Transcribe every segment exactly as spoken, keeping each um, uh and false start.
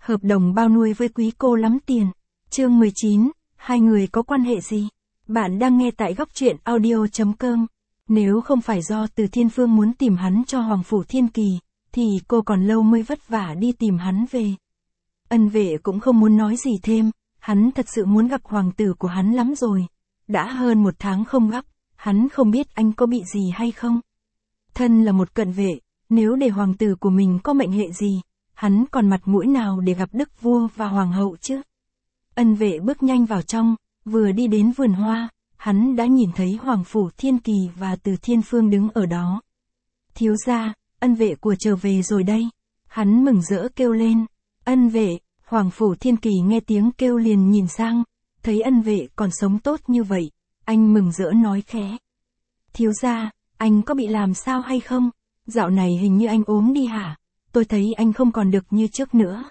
Hợp đồng bao nuôi với quý cô lắm tiền. Chương mười chín, hai người có quan hệ gì? Bạn đang nghe tại góc truyện audio chấm com. Nếu không phải do Từ Thiên Phương muốn tìm hắn cho Hoàng Phủ Thiên Kỳ, thì cô còn lâu mới vất vả đi tìm hắn về. Ân Vệ cũng không muốn nói gì thêm, hắn thật sự muốn gặp hoàng tử của hắn lắm rồi. Đã hơn một tháng không gặp, hắn không biết anh có bị gì hay không. Thân là một cận vệ, nếu để hoàng tử của mình có mệnh hệ gì, hắn còn mặt mũi nào để gặp đức vua và hoàng hậu chứ? Ân Vệ bước nhanh vào trong, vừa đi đến vườn hoa, hắn đã nhìn thấy Hoàng Phủ Thiên Kỳ và Từ Thiên Phương đứng ở đó. Thiếu gia, Ân Vệ của trở về rồi đây. Hắn mừng rỡ kêu lên. Ân Vệ. Hoàng Phủ Thiên Kỳ nghe tiếng kêu liền nhìn sang, thấy Ân Vệ còn sống tốt như vậy, anh mừng rỡ nói khẽ. Thiếu gia, anh có bị làm sao hay không? Dạo này hình như anh ốm đi hả? Tôi thấy anh không còn được như trước nữa.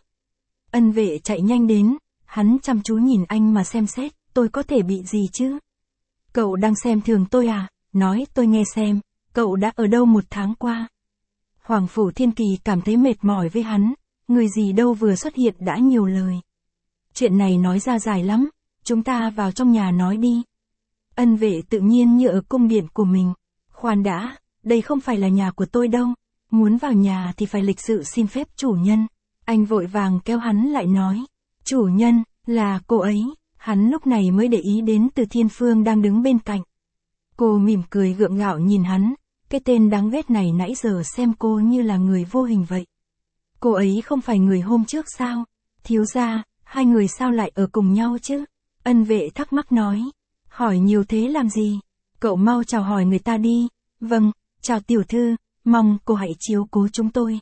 Ân Vệ chạy nhanh đến, hắn chăm chú nhìn anh mà xem xét, tôi có thể bị gì chứ? Cậu đang xem thường tôi à? Nói tôi nghe xem, cậu đã ở đâu một tháng qua? Hoàng Phủ Thiên Kỳ cảm thấy mệt mỏi với hắn, người gì đâu vừa xuất hiện đã nhiều lời. Chuyện này nói ra dài lắm, chúng ta vào trong nhà nói đi. Ân Vệ tự nhiên như ở cung điện của mình. Khoan đã, đây không phải là nhà của tôi đâu, muốn vào nhà thì phải lịch sự xin phép chủ nhân. Anh vội vàng kéo hắn lại nói, chủ nhân, là cô ấy. Hắn lúc này mới để ý đến Từ Thiên Phương đang đứng bên cạnh. Cô mỉm cười gượng gạo nhìn hắn, cái tên đáng ghét này nãy giờ xem cô như là người vô hình vậy. Cô ấy không phải người hôm trước sao? Thiếu gia, hai người sao lại ở cùng nhau chứ? Ân Vệ thắc mắc nói. Hỏi nhiều thế làm gì? Cậu mau chào hỏi người ta đi. Vâng, chào tiểu thư, mong cô hãy chiếu cố chúng tôi.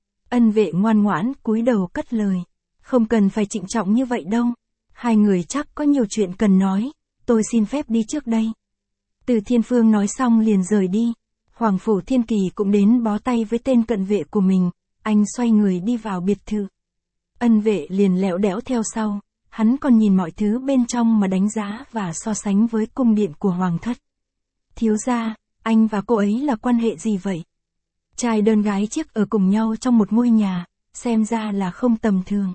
Ân Vệ ngoan ngoãn cúi đầu cất lời. Không cần phải trịnh trọng như vậy đâu. Hai người chắc có nhiều chuyện cần nói, tôi xin phép đi trước đây. Từ Thiên Phương nói xong liền rời đi. Hoàng Phủ Thiên Kỳ cũng đến bó tay với tên cận vệ của mình, anh xoay người đi vào biệt thự. Ân Vệ liền lẹo đẽo theo sau, hắn còn nhìn mọi thứ bên trong mà đánh giá và so sánh với cung điện của Hoàng thất. Thiếu gia, anh và cô ấy là quan hệ gì vậy? Trai đơn gái chiếc ở cùng nhau trong một ngôi nhà, xem ra là không tầm thường.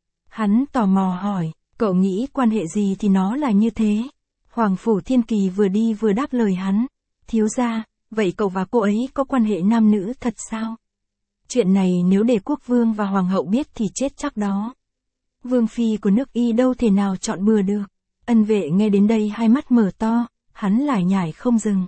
Hắn tò mò hỏi. Cậu nghĩ quan hệ gì thì nó là như thế. Hoàng Phủ Thiên Kỳ vừa đi vừa đáp lời hắn. Thiếu gia, vậy cậu và cô ấy có quan hệ nam nữ thật sao? Chuyện này nếu để quốc vương và hoàng hậu biết thì chết chắc đó. Vương phi của nước Y đâu thể nào chọn bừa được. Ân Vệ nghe đến đây hai mắt mở to, hắn lải nhải không dừng.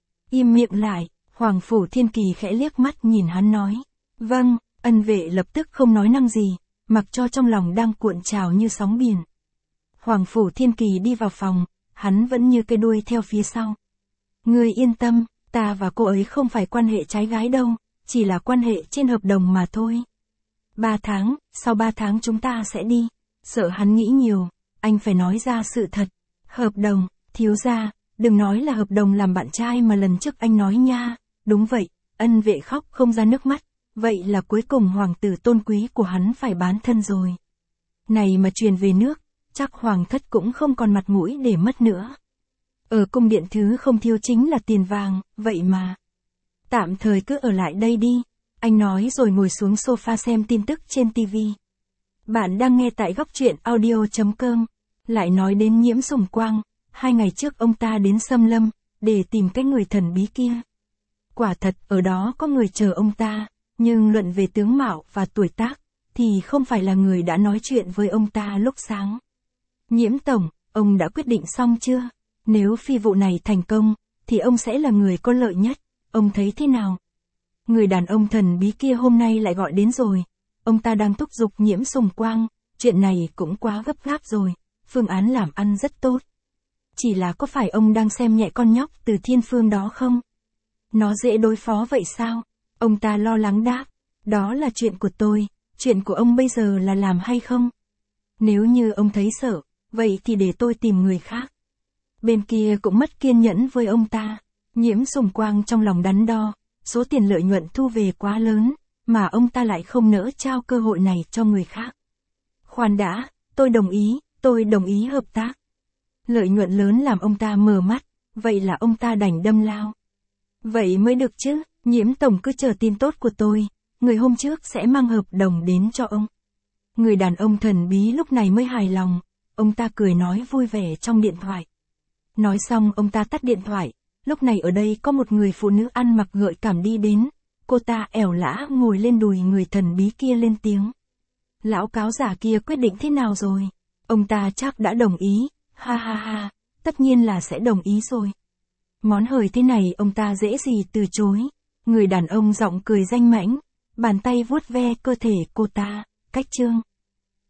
Im miệng lại, Hoàng Phủ Thiên Kỳ khẽ liếc mắt nhìn hắn nói. Vâng, Ân Vệ lập tức không nói năng gì, mặc cho trong lòng đang cuộn trào như sóng biển. Hoàng Phủ Thiên Kỳ đi vào phòng, hắn vẫn như cái đuôi theo phía sau. Ngươi yên tâm, ta và cô ấy không phải quan hệ trái gái đâu, chỉ là quan hệ trên hợp đồng mà thôi. Ba tháng, sau ba tháng chúng ta sẽ đi. Sợ hắn nghĩ nhiều, anh phải nói ra sự thật. Hợp đồng, thiếu gia, đừng nói là hợp đồng làm bạn trai mà lần trước anh nói nha. Đúng vậy, Ân Vệ khóc không ra nước mắt. Vậy là cuối cùng hoàng tử tôn quý của hắn phải bán thân rồi. Này mà truyền về nước, chắc hoàng thất cũng không còn mặt mũi để mất nữa. Ở cung điện thứ không thiếu chính là tiền vàng, vậy mà. Tạm thời cứ ở lại đây đi, anh nói rồi ngồi xuống sofa xem tin tức trên tivi. Bạn đang nghe tại góc truyện audio chấm com. Lại nói đến Nhiễm Sùng Quang, hai ngày trước ông ta đến Sâm Lâm, để tìm cái người thần bí kia. Quả thật ở đó có người chờ ông ta, nhưng luận về tướng mạo và tuổi tác, thì không phải là người đã nói chuyện với ông ta lúc sáng. Nhiễm tổng, ông đã quyết định xong chưa? Nếu phi vụ này thành công, thì ông sẽ là người có lợi nhất, ông thấy thế nào? Người đàn ông thần bí kia hôm nay lại gọi đến rồi, ông ta đang thúc giục Nhiễm Sùng Quang, chuyện này cũng quá gấp gáp rồi, phương án làm ăn rất tốt. Chỉ là có phải ông đang xem nhẹ con nhóc Từ Thiên Phương đó không? Nó dễ đối phó vậy sao? Ông ta lo lắng đáp, đó là chuyện của tôi, chuyện của ông bây giờ là làm hay không? Nếu như ông thấy sợ, vậy thì để tôi tìm người khác. Bên kia cũng mất kiên nhẫn với ông ta. Nhiễm Sùng Quang trong lòng đắn đo, số tiền lợi nhuận thu về quá lớn, mà ông ta lại không nỡ trao cơ hội này cho người khác. Khoan đã, tôi đồng ý, tôi đồng ý hợp tác. Lợi nhuận lớn làm ông ta mờ mắt, vậy là ông ta đành đâm lao. Vậy mới được chứ, Nhiễm tổng cứ chờ tin tốt của tôi, người hôm trước sẽ mang hợp đồng đến cho ông. Người đàn ông thần bí lúc này mới hài lòng, ông ta cười nói vui vẻ trong điện thoại. Nói xong ông ta tắt điện thoại, lúc này ở đây có một người phụ nữ ăn mặc gợi cảm đi đến, cô ta ẻo lả ngồi lên đùi người thần bí kia lên tiếng. Lão cáo giả kia quyết định thế nào rồi? Ông ta chắc đã đồng ý, ha ha ha, tất nhiên là sẽ đồng ý rồi. Món hời thế này ông ta dễ gì từ chối. Người đàn ông giọng cười danh mãnh, bàn tay vuốt ve cơ thể cô ta, cách chương.